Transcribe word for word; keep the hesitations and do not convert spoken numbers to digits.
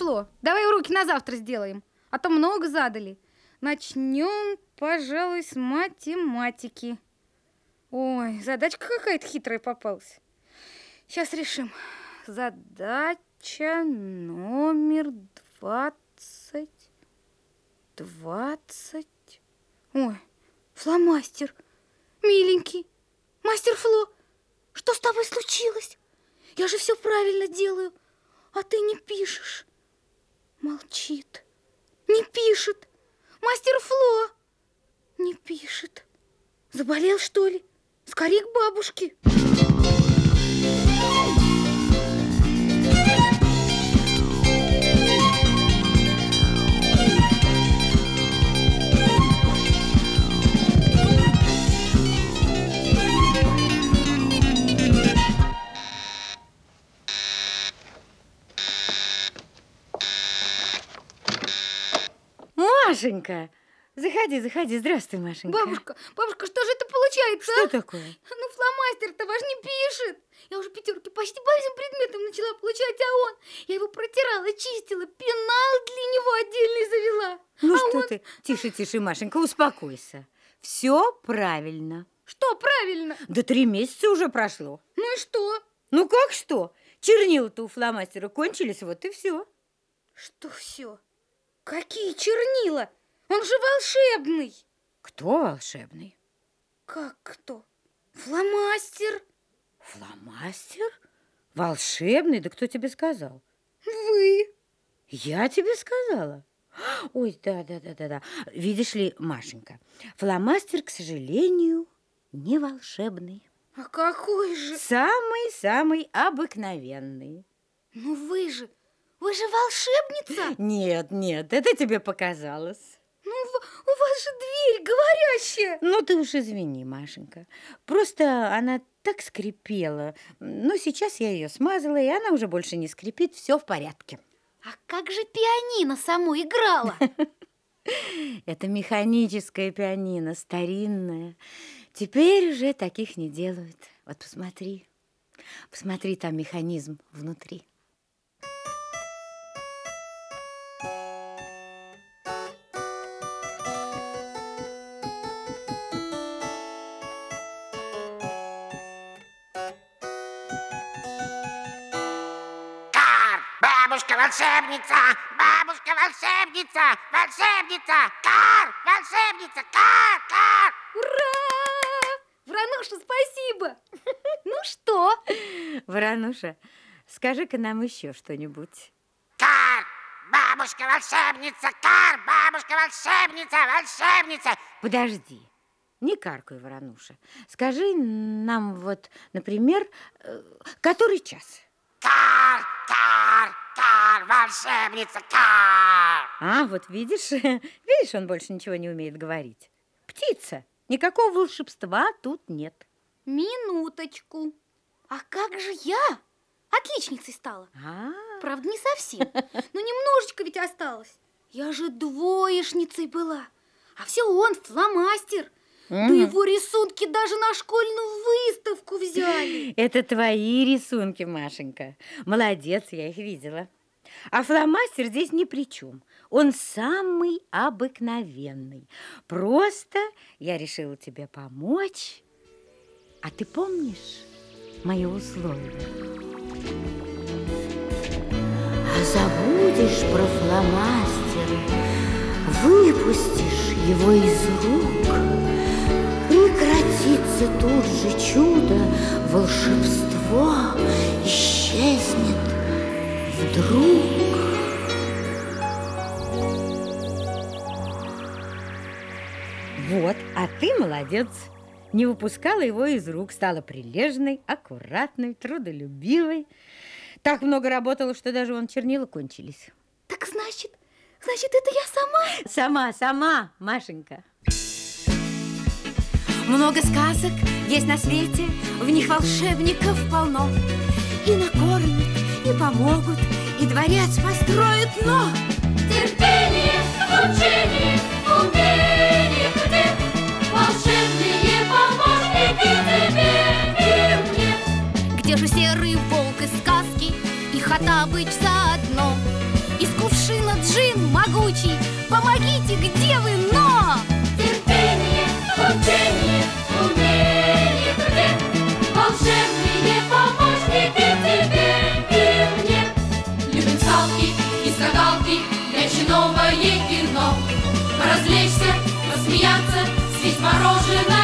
Фло, давай уроки на завтра сделаем, а то много задали. Начнем, пожалуй, с математики. Ой, задачка какая-то хитрая попалась. Сейчас решим. Задача номер двадцать. Двадцать. Ой, фломастер. Миленький. Мастер Фло, что с тобой случилось? Я же все правильно делаю, а ты не пишешь. Молчит. Не пишет. Мастер Фло не пишет. Заболел, что ли? Скорей к бабушке. Машенька, заходи, заходи. Здравствуй, Машенька. Бабушка, бабушка, что же это получается? Что а? такое? Ну, фломастер-то ваш не пишет. Я уже пятерки почти по всем предметам начала получать, а он... Я его протирала, чистила, пенал для него отдельный завела. Ну а что он... ты? Тише, тише, Машенька, успокойся. Все правильно. Что правильно? Да три месяца уже прошло. Ну и что? Ну как что? Чернила-то у фломастера кончились, вот и все. Что все? Какие чернила? Он же волшебный. Кто волшебный? Как кто? Фломастер. Фломастер? Волшебный? Да кто тебе сказал? Вы. Я тебе сказала? Ой, да-да-да-да-да. Видишь ли, Машенька, фломастер, к сожалению, не волшебный. А какой же? Самый-самый обыкновенный. Ну вы же, вы же волшебница. Нет, нет, это тебе показалось. Ну, у вас же дверь говорящая. Ну, ты уж извини, Машенька. Просто она так скрипела. Но сейчас я ее смазала, и она уже больше не скрипит. Все в порядке. А как же пианино само играло? Это механическое пианино, старинное. Теперь уже таких не делают. Вот посмотри. Посмотри, там механизм внутри. Бабушка-волшебница! Бабушка-волшебница! Волшебница! Кар! Волшебница! Кар! Кар! Ура! Врануша, спасибо! Ну что? Врануша, скажи-ка нам еще что-нибудь. Кар! Бабушка-волшебница! Кар! Бабушка-волшебница! Волшебница! Подожди, не каркай, Врануша. Скажи нам вот, например, который час? Кар! Кар! Кар! Волшебница! Кар! А, вот видишь, видишь, он больше ничего не умеет говорить. Птица, никакого волшебства тут нет. Минуточку. А как же я отличницей стала? А? Правда, не совсем, но немножечко ведь осталось. Я же двоечницей была, а все он фломастер. Да его рисунки даже на школьную выставку взяли. Это твои рисунки, Машенька. Молодец, я их видела. А фломастер здесь ни при чем. Он самый обыкновенный. Просто я решила тебе помочь. А ты помнишь мои условия? А забудешь про фломастер, выпустишь его из рук, прекратится тут же чудо, волшебство исчезнет вдруг. Вот, а ты молодец. Не выпускала его из рук, стала прилежной, аккуратной, трудолюбивой. Так много работала, что даже вон чернила кончились. Так значит, значит, это я сама? Сама, сама, Машенька. Много сказок есть на свете, в них волшебников полно. И накормят, и помогут, и дворец построят, но терпение, учение, умение, где волшебные помощники тебе и мне. Где же серый волк из сказки и Хоттабыч заодно? Из где вы, но? Терпение, учение, умение, труде. Волшебные помощники тебе и мне. Любим салки и скакалки, мяч и новое кино. Поразвлечься, посмеяться, съесть мороженое.